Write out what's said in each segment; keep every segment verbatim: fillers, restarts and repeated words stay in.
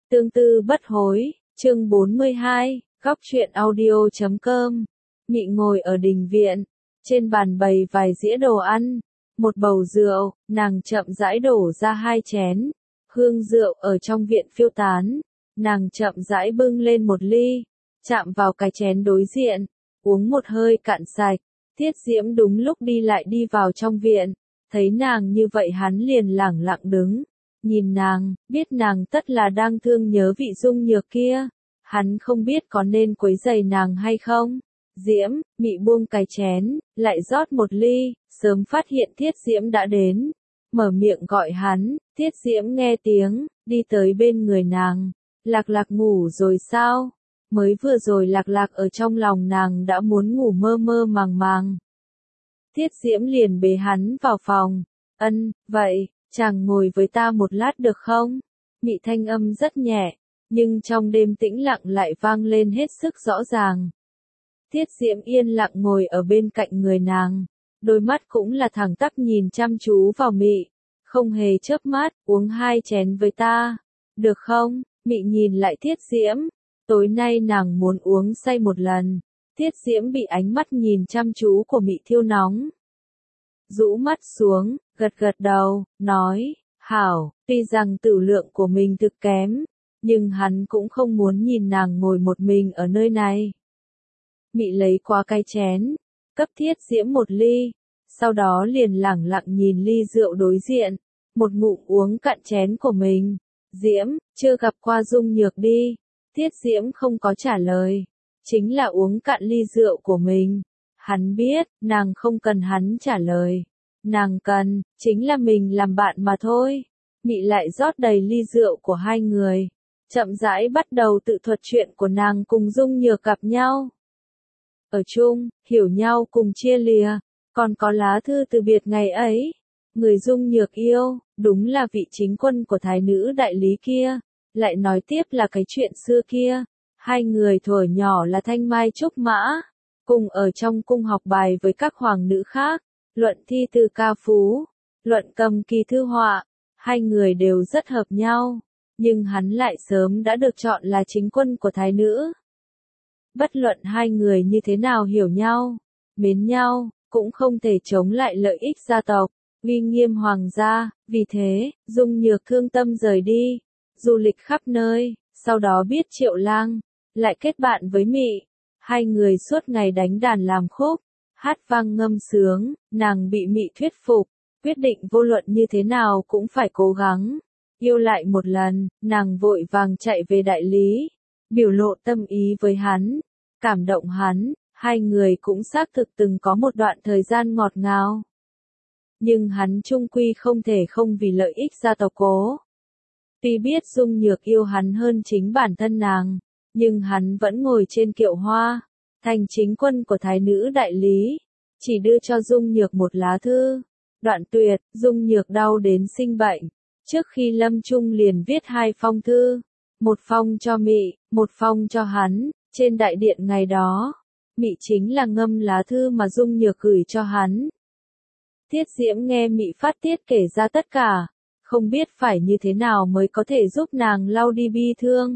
Tương tư bất hối, chương bốn mươi hai, góc truyện audio chấm com. Mị ngồi ở đình viện, trên bàn bày vài dĩa đồ ăn, một bầu rượu, nàng chậm rãi đổ ra hai chén, hương rượu ở trong viện phiêu tán, nàng chậm rãi bưng lên một ly, chạm vào cái chén đối diện, uống một hơi cạn sạch. Tiết Diễm đúng lúc đi lại đi vào trong viện, thấy nàng như vậy hắn liền lẳng lặng đứng, nhìn nàng, biết nàng tất là đang thương nhớ vị Dung Nhược kia, hắn không biết có nên quấy rầy nàng hay không. Diễm, Mị buông cái chén, lại rót một ly, sớm phát hiện Tiết Diễm đã đến, mở miệng gọi hắn. Tiết Diễm nghe tiếng, đi tới bên người nàng. Lạc Lạc ngủ rồi sao? Mới vừa rồi Lạc Lạc ở trong lòng nàng đã muốn ngủ mơ mơ màng màng. Tiết Diễm liền bế hắn vào phòng. Ân, vậy, chàng ngồi với ta một lát được không? Mị thanh âm rất nhẹ, nhưng trong đêm tĩnh lặng lại vang lên hết sức rõ ràng. Tiết Diễm yên lặng ngồi ở bên cạnh người nàng, đôi mắt cũng là thẳng tắp nhìn chăm chú vào Mị, không hề chớp mắt. Uống hai chén với ta, được không? Mị nhìn lại Tiết Diễm, tối nay nàng muốn uống say một lần. Tiết Diễm bị ánh mắt nhìn chăm chú của Mị thiêu nóng, rũ mắt xuống, gật gật đầu, nói, hảo. Tuy rằng tử lượng của mình thực kém, nhưng hắn cũng không muốn nhìn nàng ngồi một mình ở nơi này. Mị lấy qua cái chén, cấp Tiết Diễm một ly, sau đó liền lẳng lặng nhìn ly rượu đối diện, một ngụm uống cạn chén của mình. Diễm, chưa gặp qua Dung Nhược đi? Tiết Diễm không có trả lời, chính là uống cạn ly rượu của mình. Hắn biết, nàng không cần hắn trả lời, nàng cần, chính là mình làm bạn mà thôi. Mị lại rót đầy ly rượu của hai người, chậm rãi bắt đầu tự thuật chuyện của nàng cùng Dung Nhược gặp nhau. Ở chung, hiểu nhau cùng chia lìa, còn có lá thư từ biệt ngày ấy. Người Dung Nhược yêu, đúng là vị chính quân của thái nữ đại lý kia. Lại nói tiếp là cái chuyện xưa kia, hai người thuở nhỏ là thanh mai trúc mã, cùng ở trong cung học bài với các hoàng nữ khác, luận thi từ ca phú, luận cầm kỳ thư họa, hai người đều rất hợp nhau, nhưng hắn lại sớm đã được chọn là chính quân của thái nữ. Bất luận hai người như thế nào hiểu nhau, mến nhau, cũng không thể chống lại lợi ích gia tộc, uy nghiêm hoàng gia. Vì thế, Dung Nhược thương tâm rời đi, du lịch khắp nơi, sau đó biết Triệu Lang, lại kết bạn với Mị. Hai người suốt ngày đánh đàn làm khúc, hát vang ngâm sướng, nàng bị Mị thuyết phục, quyết định vô luận như thế nào cũng phải cố gắng yêu lại một lần. Nàng vội vàng chạy về đại lý, biểu lộ tâm ý với hắn, cảm động hắn. Hai người cũng xác thực từng có một đoạn thời gian ngọt ngào, nhưng hắn chung quy không thể không vì lợi ích gia tộc cố. Tuy biết Dung Nhược yêu hắn hơn chính bản thân nàng, nhưng hắn vẫn ngồi trên kiệu hoa, thành chính quân của thái nữ đại lý, chỉ đưa cho Dung Nhược một lá thư. Đoạn tuyệt, Dung Nhược đau đến sinh bệnh, trước khi lâm chung liền viết hai phong thư, một phong cho Mị, một phong cho hắn. Trên đại điện ngày đó, Mị chính là ngâm lá thư mà Dung Nhược gửi cho hắn. Tiết Diễm nghe Mị phát tiết kể ra tất cả, không biết phải như thế nào mới có thể giúp nàng lau đi bi thương,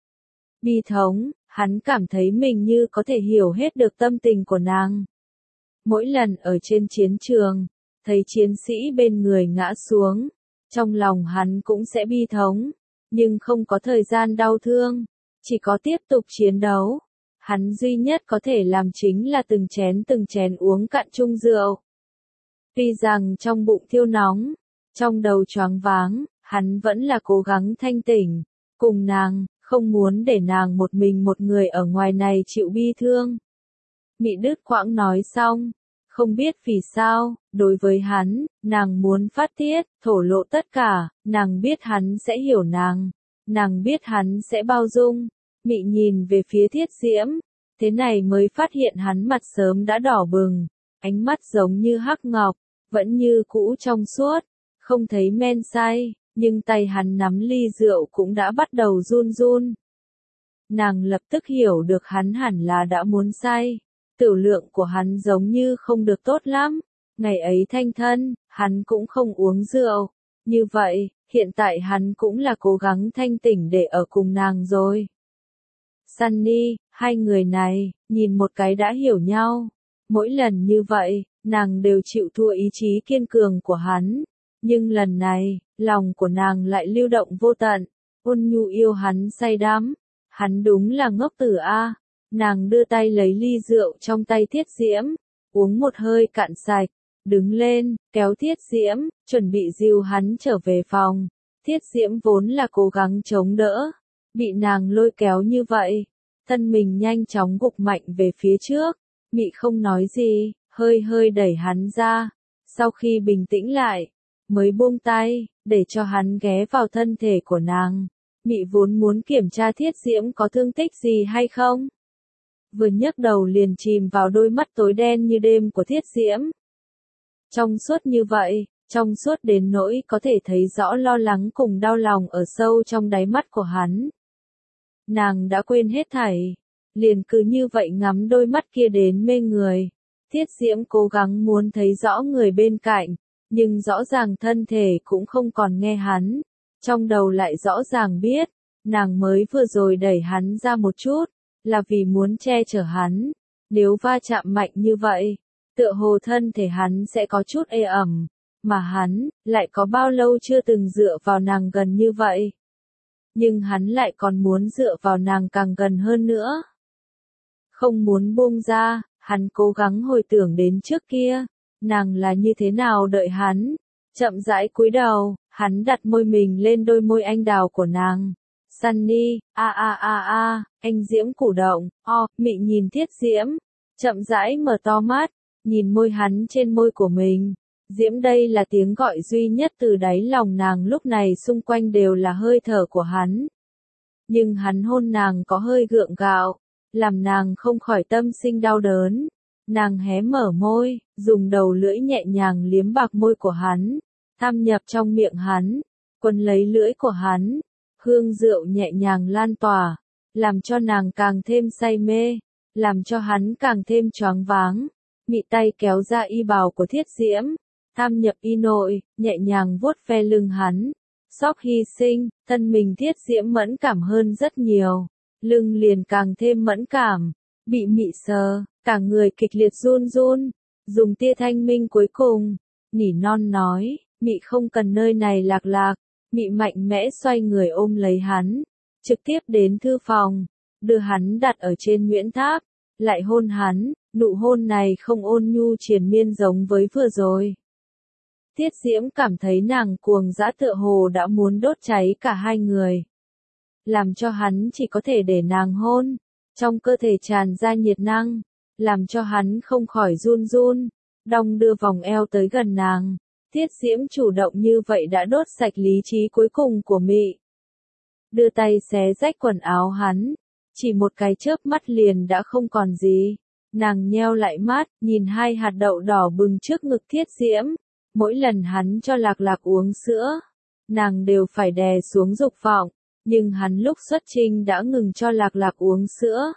bi thống. Hắn cảm thấy mình như có thể hiểu hết được tâm tình của nàng. Mỗi lần ở trên chiến trường, thấy chiến sĩ bên người ngã xuống, trong lòng hắn cũng sẽ bi thống, nhưng không có thời gian đau thương, chỉ có tiếp tục chiến đấu. Hắn duy nhất có thể làm chính là từng chén từng chén uống cạn chung rượu. Tuy rằng trong bụng thiêu nóng, trong đầu choáng váng, hắn vẫn là cố gắng thanh tỉnh, cùng nàng, không muốn để nàng một mình một người ở ngoài này chịu bi thương. Mị đứt quãng nói xong, không biết vì sao, đối với hắn, nàng muốn phát tiết, thổ lộ tất cả. Nàng biết hắn sẽ hiểu nàng, nàng biết hắn sẽ bao dung. Mị nhìn về phía Tiết Diễm, thế này mới phát hiện hắn mặt sớm đã đỏ bừng, ánh mắt giống như hắc ngọc, vẫn như cũ trong suốt, không thấy men say, nhưng tay hắn nắm ly rượu cũng đã bắt đầu run run. Nàng lập tức hiểu được hắn hẳn là đã muốn say, tiểu lượng của hắn giống như không được tốt lắm. Ngày ấy thanh thân, hắn cũng không uống rượu, Như vậy, hiện tại hắn cũng là cố gắng thanh tỉnh để ở cùng nàng rồi. Sunny, hai người này, nhìn một cái đã hiểu nhau. Mỗi lần như vậy, nàng đều chịu thua ý chí kiên cường của hắn. Nhưng lần này, lòng của nàng lại lưu động vô tận. Ôn nhu yêu hắn say đắm. Hắn đúng là ngốc tử a. Nàng đưa tay lấy ly rượu trong tay Thiết Diễm, uống một hơi cạn sạch, đứng lên, kéo Thiết Diễm, chuẩn bị dìu hắn trở về phòng. Thiết Diễm vốn là cố gắng chống đỡ, bị nàng lôi kéo như vậy, thân mình nhanh chóng gục mạnh về phía trước, Mị không nói gì, hơi hơi đẩy hắn ra, sau khi bình tĩnh lại, mới buông tay, để cho hắn ghé vào thân thể của nàng. Mị vốn muốn kiểm tra Thiết Diễm có thương tích gì hay không. Vừa nhấc đầu liền chìm vào đôi mắt tối đen như đêm của Thiết Diễm. Trong suốt như vậy, trong suốt đến nỗi có thể thấy rõ lo lắng cùng đau lòng ở sâu trong đáy mắt của hắn. Nàng đã quên hết thảy, liền cứ như vậy ngắm đôi mắt kia đến mê người. Thiết Diễm cố gắng muốn thấy rõ người bên cạnh, nhưng rõ ràng thân thể cũng không còn nghe hắn. Trong đầu lại rõ ràng biết, nàng mới vừa rồi đẩy hắn ra một chút, là vì muốn che chở hắn. Nếu va chạm mạnh như vậy, tựa hồ thân thể hắn sẽ có chút ê ẩm, mà hắn, lại có bao lâu chưa từng dựa vào nàng gần như vậy. Nhưng hắn lại còn muốn dựa vào nàng càng gần hơn nữa. Không muốn buông ra, hắn cố gắng hồi tưởng đến trước kia, nàng là như thế nào đợi hắn. Chậm rãi cúi đầu, hắn đặt môi mình lên đôi môi anh đào của nàng. Sunny, a a a a, anh Diễm cử động, o, Mị nhìn Thiết Diễm, chậm rãi mở to mắt, nhìn môi hắn trên môi của mình. Diễm đây là tiếng gọi duy nhất từ đáy lòng nàng lúc này, xung quanh đều là hơi thở của hắn. Nhưng hắn hôn nàng có hơi gượng gạo, làm nàng không khỏi tâm sinh đau đớn. Nàng hé mở môi, dùng đầu lưỡi nhẹ nhàng liếm bạc môi của hắn, tham nhập trong miệng hắn, quấn lấy lưỡi của hắn, hương rượu nhẹ nhàng lan tỏa, làm cho nàng càng thêm say mê, làm cho hắn càng thêm choáng váng. Mị tay kéo ra y bào của Thiết Diễm, tham nhập y nội, nhẹ nhàng vuốt ve lưng hắn. Sóc hy sinh, thân mình Thiết Diễm mẫn cảm hơn rất nhiều, lưng liền càng thêm mẫn cảm, bị Mị sờ, cả người kịch liệt run run, dùng tia thanh minh cuối cùng, nỉ non nói, Mị không cần nơi này lạc lạc. Mị mạnh mẽ xoay người ôm lấy hắn, trực tiếp đến thư phòng, đưa hắn đặt ở trên Nguyễn Tháp, lại hôn hắn, nụ hôn này không ôn nhu triền miên giống với vừa rồi. Thiết Diễm cảm thấy nàng cuồng dã tựa hồ đã muốn đốt cháy cả hai người. Làm cho hắn chỉ có thể để nàng hôn, trong cơ thể tràn ra nhiệt năng, làm cho hắn không khỏi run run, đong đưa vòng eo tới gần nàng. Thiết Diễm chủ động như vậy đã đốt sạch lý trí cuối cùng của Mị. Đưa tay xé rách quần áo hắn, chỉ một cái chớp mắt liền đã không còn gì. Nàng nheo lại mắt, nhìn hai hạt đậu đỏ bừng trước ngực Thiết Diễm. Mỗi lần hắn cho Lạc Lạc uống sữa, nàng đều phải đè xuống dục vọng, nhưng hắn lúc xuất trinh đã ngừng cho Lạc Lạc uống sữa.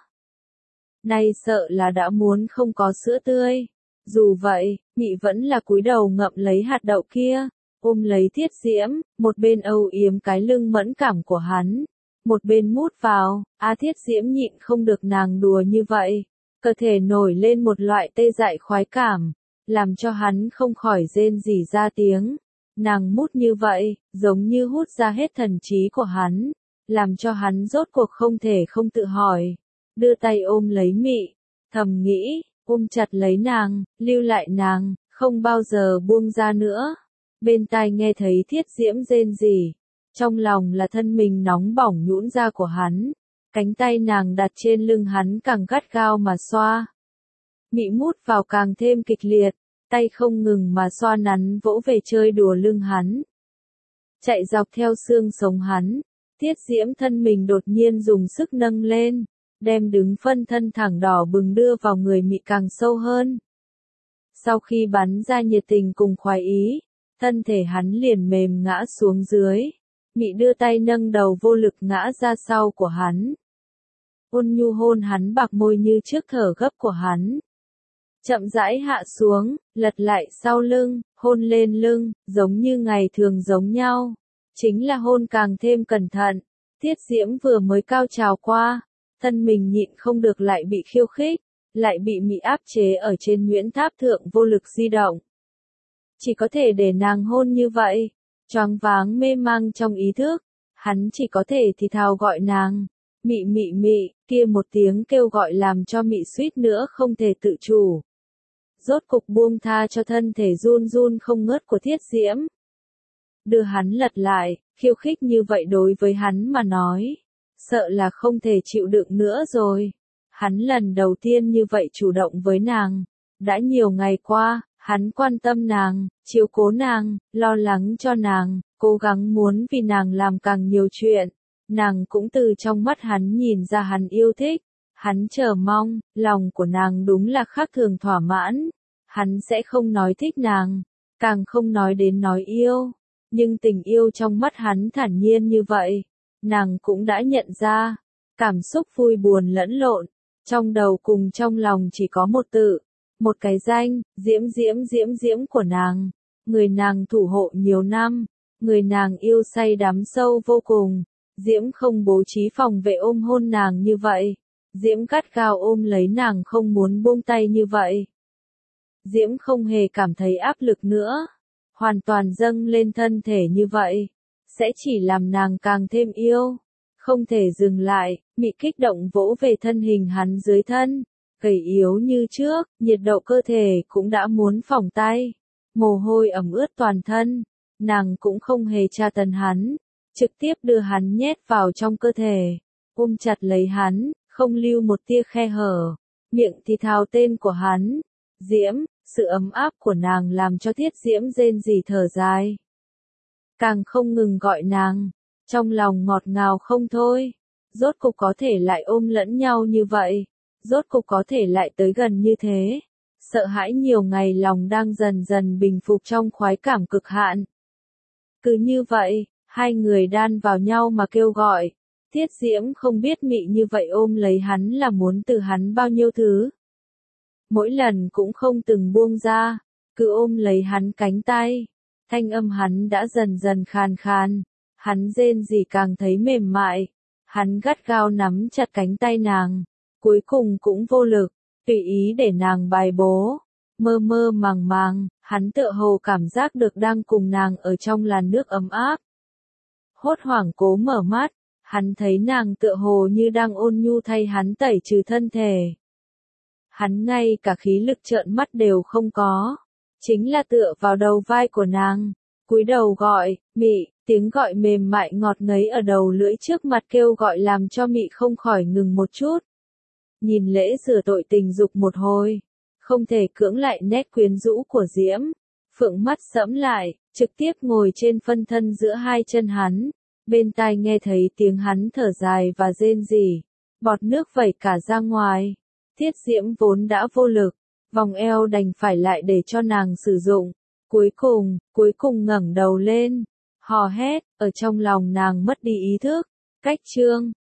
Nay sợ là đã muốn không có sữa tươi. Dù vậy, Mị vẫn là cúi đầu ngậm lấy hạt đậu kia, ôm lấy Thiết Diễm, một bên âu yếm cái lưng mẫn cảm của hắn, một bên mút vào. A Thiết Diễm nhịn không được nàng đùa như vậy, cơ thể nổi lên một loại tê dại khoái cảm, làm cho hắn không khỏi rên rỉ ra tiếng. Nàng mút như vậy, giống như hút ra hết thần trí của hắn, làm cho hắn rốt cuộc không thể không tự hỏi. Đưa tay ôm lấy Mị, thầm nghĩ, ôm chặt lấy nàng, lưu lại nàng, không bao giờ buông ra nữa. Bên tai nghe thấy Thiết Diễm rên rỉ, trong lòng là thân mình nóng bỏng nhũn ra của hắn, cánh tay nàng đặt trên lưng hắn càng gắt gao mà xoa. Mị mút vào càng thêm kịch liệt, tay không ngừng mà xoa nắn vỗ về chơi đùa lưng hắn. Chạy dọc theo xương sống hắn, Thiết Diễm thân mình đột nhiên dùng sức nâng lên, đem đứng phân thân thẳng đỏ bừng đưa vào người Mị càng sâu hơn. Sau khi bắn ra nhiệt tình cùng khoái ý, thân thể hắn liền mềm ngã xuống dưới. Mị đưa tay nâng đầu vô lực ngã ra sau của hắn. Ôn nhu hôn hắn bạc môi như trước thở gấp của hắn. chậm rãi hạ xuống, lật lại sau lưng, hôn lên lưng, giống như ngày thường giống nhau. Chính là hôn càng thêm cẩn thận. Tiết Diễm vừa mới cao trào qua, thân mình nhịn không được lại bị khiêu khích, lại bị mị áp chế ở trên Nguyễn Tháp Thượng vô lực di động. Chỉ có thể để nàng hôn như vậy, choáng váng mê mang trong ý thức, hắn chỉ có thể thì thào gọi nàng, mị mị mị, kia một tiếng kêu gọi làm cho mị suýt nữa không thể tự chủ. Rốt cục buông tha cho thân thể run run không ngớt của Thiết Diễm. Đưa hắn lật lại, khiêu khích như vậy đối với hắn mà nói, sợ là không thể chịu đựng nữa rồi. Hắn lần đầu tiên như vậy chủ động với nàng, đã nhiều ngày qua, hắn quan tâm nàng, chiếu cố nàng, lo lắng cho nàng, cố gắng muốn vì nàng làm càng nhiều chuyện. Nàng cũng từ trong mắt hắn nhìn ra hắn yêu thích, hắn chờ mong, lòng của nàng đúng là khác thường thỏa mãn. Hắn sẽ không nói thích nàng, càng không nói đến nói yêu, nhưng tình yêu trong mắt hắn thản nhiên như vậy, nàng cũng đã nhận ra, cảm xúc vui buồn lẫn lộn, trong đầu cùng trong lòng chỉ có một tự, một cái danh, Diễm Diễm Diễm Diễm của nàng, người nàng thủ hộ nhiều năm, người nàng yêu say đắm sâu vô cùng. Diễm không bố trí phòng vệ ôm hôn nàng như vậy, Diễm gắt gao ôm lấy nàng không muốn buông tay như vậy. Diễm không hề cảm thấy áp lực nữa, hoàn toàn dâng lên thân thể như vậy, sẽ chỉ làm nàng càng thêm yêu, không thể dừng lại, mị kích động vỗ về thân hình hắn dưới thân, gầy yếu như trước, nhiệt độ cơ thể cũng đã muốn phỏng tay, mồ hôi ẩm ướt toàn thân, nàng cũng không hề tra tấn hắn, trực tiếp đưa hắn nhét vào trong cơ thể, ôm chặt lấy hắn, không lưu một tia khe hở, miệng thì thào tên của hắn, Diễm. Sự ấm áp của nàng làm cho Thiết Diễm rên rỉ thở dài. Càng không ngừng gọi nàng, trong lòng ngọt ngào không thôi. Rốt cục có thể lại ôm lẫn nhau như vậy, rốt cục có thể lại tới gần như thế. Sợ hãi nhiều ngày lòng đang dần dần bình phục trong khoái cảm cực hạn. Cứ như vậy, hai người đan vào nhau mà kêu gọi. Thiết Diễm không biết mị như vậy ôm lấy hắn là muốn từ hắn bao nhiêu thứ. Mỗi lần cũng không từng buông ra, cứ ôm lấy hắn cánh tay, thanh âm hắn đã dần dần khàn khàn, hắn rên rỉ càng thấy mềm mại, hắn gắt gao nắm chặt cánh tay nàng, cuối cùng cũng vô lực, tùy ý để nàng bài bố, mơ mơ màng màng, hắn tựa hồ cảm giác được đang cùng nàng ở trong làn nước ấm áp. Hốt hoảng cố mở mắt, hắn thấy nàng tựa hồ như đang ôn nhu thay hắn tẩy trừ thân thể. Hắn ngay cả khí lực trợn mắt đều không có, chính là tựa vào đầu vai của nàng, cúi đầu gọi, mị, tiếng gọi mềm mại ngọt ngấy ở đầu lưỡi trước mặt kêu gọi làm cho mị không khỏi ngừng một chút. Nhìn lễ rửa tội tình dục một hồi, không thể cưỡng lại nét quyến rũ của Diễm, phượng mắt sẫm lại, trực tiếp ngồi trên phân thân giữa hai chân hắn, bên tai nghe thấy tiếng hắn thở dài và rên rỉ, bọt nước vẩy cả ra ngoài. Thiết Diễm vốn đã vô lực, vòng eo đành phải lại để cho nàng sử dụng. Cuối cùng, cuối cùng ngẩng đầu lên, hò hét, ở trong lòng nàng mất đi ý thức. Cách chương